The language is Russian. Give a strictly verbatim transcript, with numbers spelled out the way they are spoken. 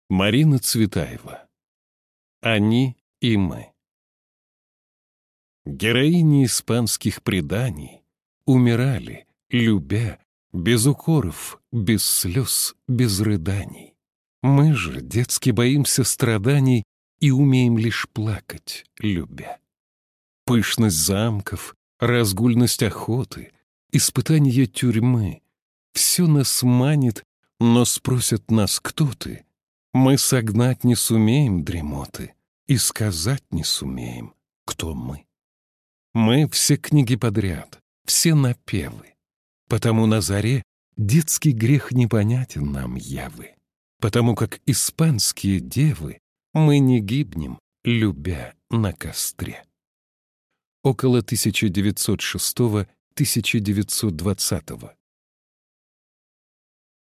Марина Цветаева. Они и мы. Героини испанских преданий умирали, любя, без укоров, без слез, без рыданий. Мы же детски боимся страданий и умеем лишь плакать, любя. Пышность замков, разгульность охоты, испытание тюрьмы — все нас манит, но спросят нас, кто ты. Мы согнать не сумеем дремоты и сказать не сумеем, кто мы. Мы все книги подряд, все напевы, потому на заре детский грех непонятен нам, явы, потому как испанские девы мы не гибнем, любя на костре. Около тысяча девятьсот шестого — тысяча девятьсот двадцатого.